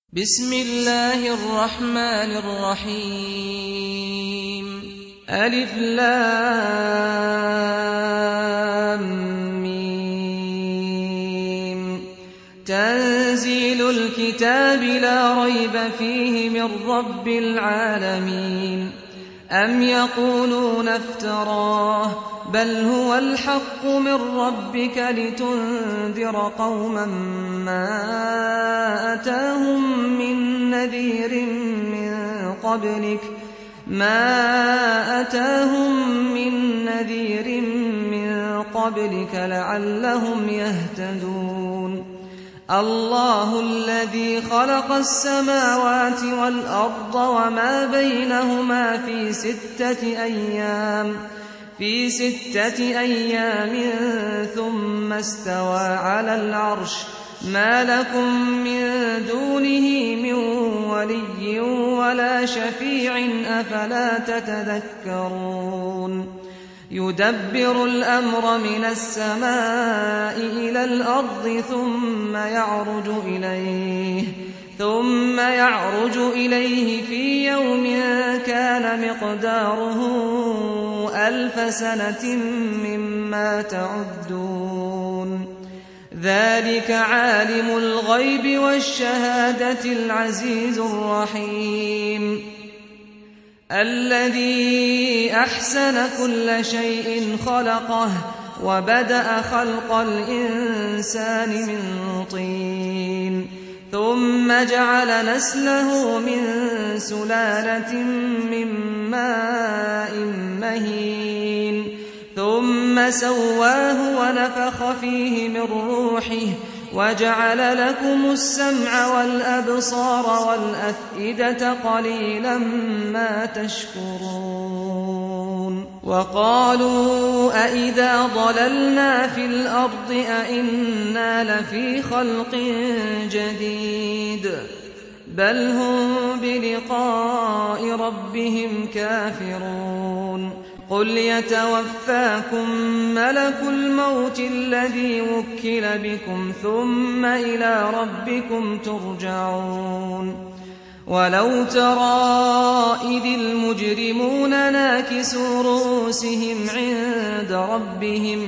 بسم الله الرحمن الرحيم ألف لام ميم تنزيل الكتاب لا ريب فيه من رب العالمين أم يقولون افتراه بل هو الحق من ربك لتنذر قوما ما أتاهم من نذير من قبلك لعلهم يهتدون الله الذي خلق السماوات والأرض وما بينهما في ستة أيام ثم استوى على العرش ما لكم من دونه من ولي ولا شفيع أفلا تتذكرون يدبر الأمر من السماء إلى الأرض ثم يعرج إليه في يوم كان مقداره 1000 سنة مما تعدون ذلك عالم الغيب والشهادة العزيز الرحيم الذي أحسن كل شيء خلقه وبدأ خلق الإنسان من طين ثم جعل نسله من سلالة من ماء مهين ثم سواه ونفخ فيه من روحه وجعل لكم السمع والأبصار والأفئدة قليلا ما تشكرون وقالوا أئذا ضللنا في الأرض أئنا لفي خلق جديد بل هم بلقاء ربهم كافرون قل يتوفاكم ملك الموت الذي وكل بكم ثم إلى ربكم ترجعون ولو ترى إذ المجرمون ناكسوا رؤوسهم عند ربهم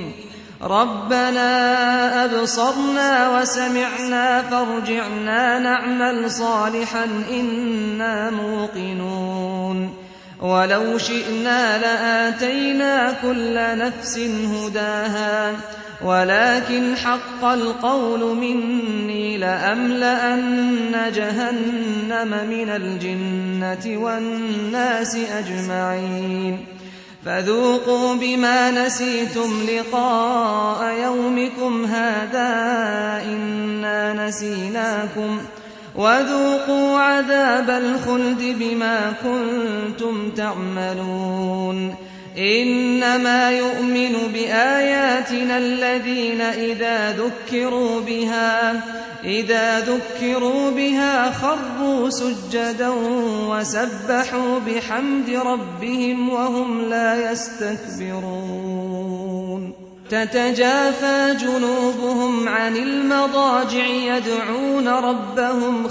ربنا أبصرنا وسمعنا فارجعنا نعمل صالحا إنا موقنون ولو شئنا لآتينا كل نفس هداها ولكن حق القول مني لأملأن جهنم من الجنة والناس أجمعين فذوقوا بما نسيتم لقاء يومكم هذا إنا نسيناكم وذوقوا عذاب الخلد بما كنتم تعملون إنما يؤمن بآياتنا الذين إذا ذكروا بها خروا سجدا وسبحوا بحمد ربهم وهم لا يستكبرون تتجافى جنوبهم عن المضاجع يدعون ربهم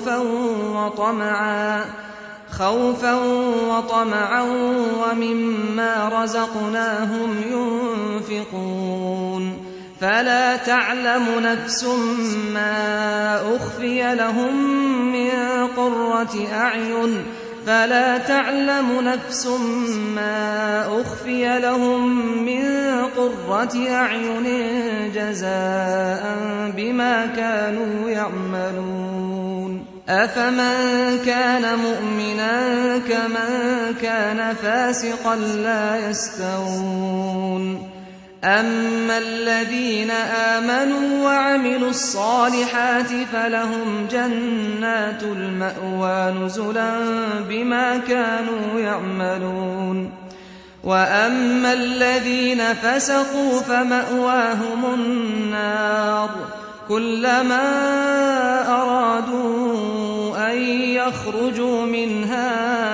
خوفا وطمعا ومما رزقناهم ينفقون فلا تعلم نفس ما أخفي لهم من قرة أعين جزاء بما كانوا يعملون أفمن كان مؤمنا كمن كان فاسقا لا يستوون أما الذين آمنوا وعملوا الصالحات فلهم جنات المأوى نزلا بما كانوا يعملون وأما الذين فسقوا فمأواهم النار كلما أرادوا أن يخرجوا منها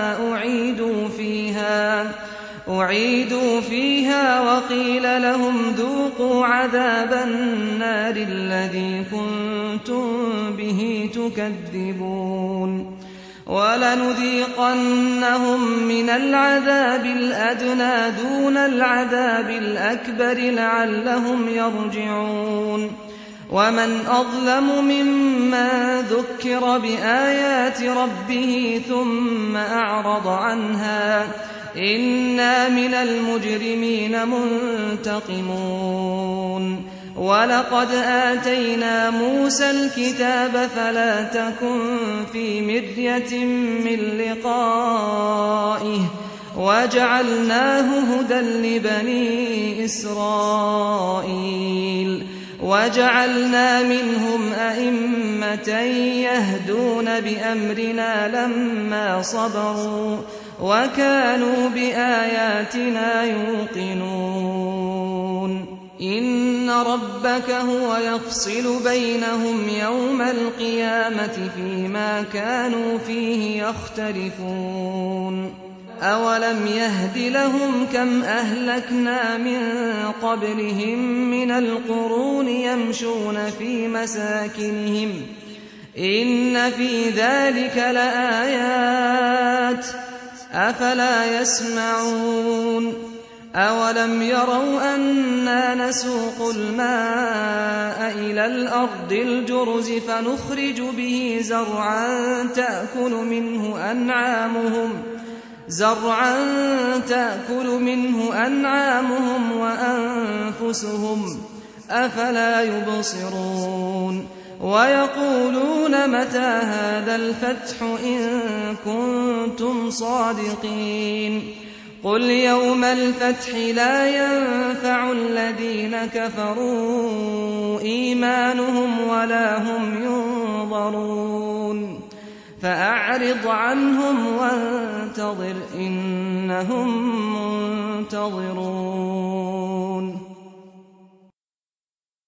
أعيدوا فيها وقيل لهم ذوقوا عذاب النار الذي كنتم به تكذبون تكذبون ولنذيقنهم من العذاب الأدنى دون العذاب الأكبر لعلهم يرجعون ومن أظلم ممن ذكر بآيات ربه ثم أعرض عنها إنا من المجرمين منتقمون ولقد آتينا موسى الكتاب فلا تكن في مرية من لقائه وجعلناه هدى لبني إسرائيل وجعلنا منهم أئمة يهدون بأمرنا لما صبروا وكانوا بآياتنا يوقنون إن ربك هو يفصل بينهم يوم القيامة فيما كانوا فيه يختلفون أولم يهد لهم كم أهلكنا من قبلهم من القرون يمشون في مساكنهم إن في ذلك لآيات أفلا يسمعون أولم يروا أنا نسوق الماء إلى الأرض الجرز فنخرج به زرعا تأكل منه أنعامهم وأنفسهم أفلا يبصرون ويقولون متى هذا الفتح إن كنتم صادقين قل يوم الفتح لا ينفع الذين كفروا إيمانهم ولا هم ينظرون فأعرض عنهم وانتظر إنهم منتظرون